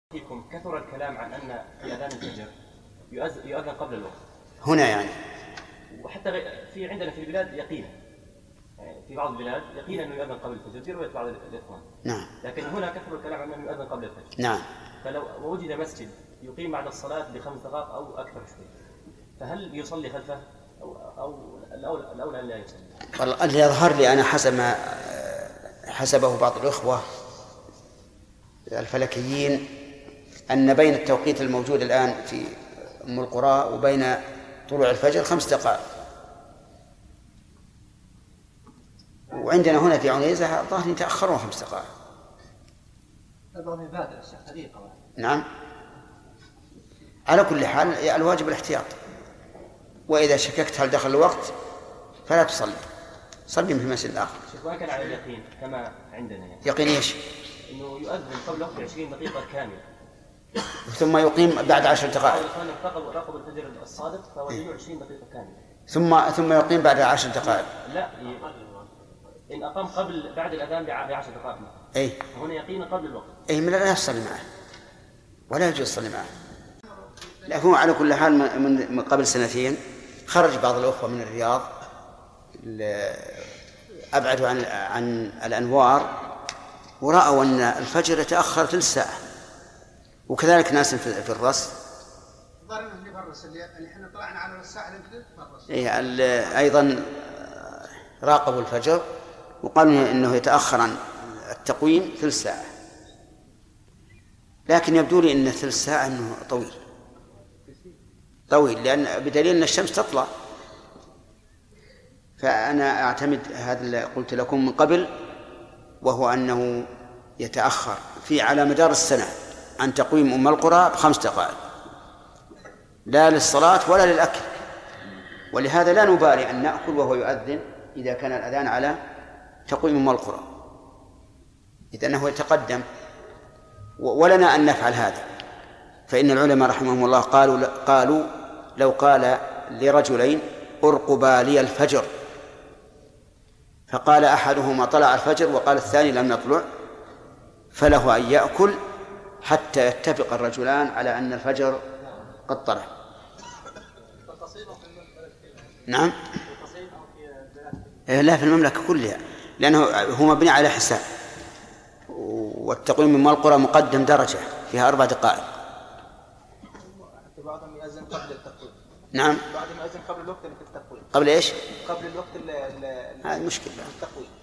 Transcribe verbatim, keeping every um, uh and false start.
فيكم كثر الكلام عن أن في أذان الفجر يؤذن قبل الوقت هنا يعني، وحتى في عندنا في البلاد يقينا، يعني في بعض البلاد يقينا أنه يؤذن قبل الفجر في رواية بعض الإخوان. نعم. لكن هنا كثر الكلام عن أنه يؤذن قبل الفجر. نعم. فلو وجد مسجد يقيم بعد الصلاة بخمس دقائق أو أكثر شوي، فهل يصلي خلفه أو أو الأولى الأولى أن لا يصلي؟ والله اللي يظهر لي أنا حسب ما حسبه بعض الإخوة الفلكيين أن بين التوقيت الموجود الآن في أم القرى وبين طلوع الفجر خمس دقائق، وعندنا هنا في عنيزة الظاهر يتأخرون خمس دقائق. نعم. على كل حال الواجب الاحتياط، وإذا شككت هل دخل الوقت فلا تصلي، صلي في المسجد الآخر. ما كان على اليقين كما عندنا يعني. يقين إيش؟ إنه يؤذن قبل وقت عشرين دقيقة كاملة ثم يقيم بعد عشر دقائق. رقب الفجر الصادق فوجدوا عشرين دقيقة كاملة ثم ثم يقيم بعد عشر دقائق. لا، إن أقام قبل بعد الأذان بعشر دقائق. أي. هنا يقين قبل الوقت. أي من لا يصلي معه ولا يجوز يصلي معه. لكن على كل حال من قبل سنتين خرج بعض الأخوة من الرياض أبعدوا عن عن الأنوار ورأوا أن الفجر يتأخر ثلث ساعة، وكذلك ناس في الرص. أيضا راقبوا الفجر وقالوا إنه يتأخر عن التقويم ثلث ساعة، لكن يبدو لي أن ثلث ساعة أنه طويل طويل لأن بدليل أن الشمس تطلع. فأنا أعتمد هذا اللي قلت لكم من قبل، وهو أنه يتأخر في على مدار السنة عن تقويم أم القرى بخمس دقائق، لا للصلاة ولا للأكل، ولهذا لا نبالي أن نأكل وهو يؤذن إذا كان الأذان على تقويم أم القرى، إذ أنه يتقدم، ولنا أن نفعل هذا. فإن العلماء رحمهم الله قالوا قالوا لو قال لرجلين أرقبا لي الفجر، فقال أحدهما طلع الفجر وقال الثاني لم يطلع، فله أن يأكل حتى يتفق الرجلان على أن الفجر قد طلع. نعم. لا، في المملكة كلها، لأنه هو مبني على حساب، والتقويم من القرى مقدم درجة فيها أربع دقائق. بعضهم يأذن قبل التقويم. نعم. بعضهم يأذن قبل الوقت اللي في التقويم. قبل إيش؟ قبل الوقت اللي هذه مشكلة. التقويم.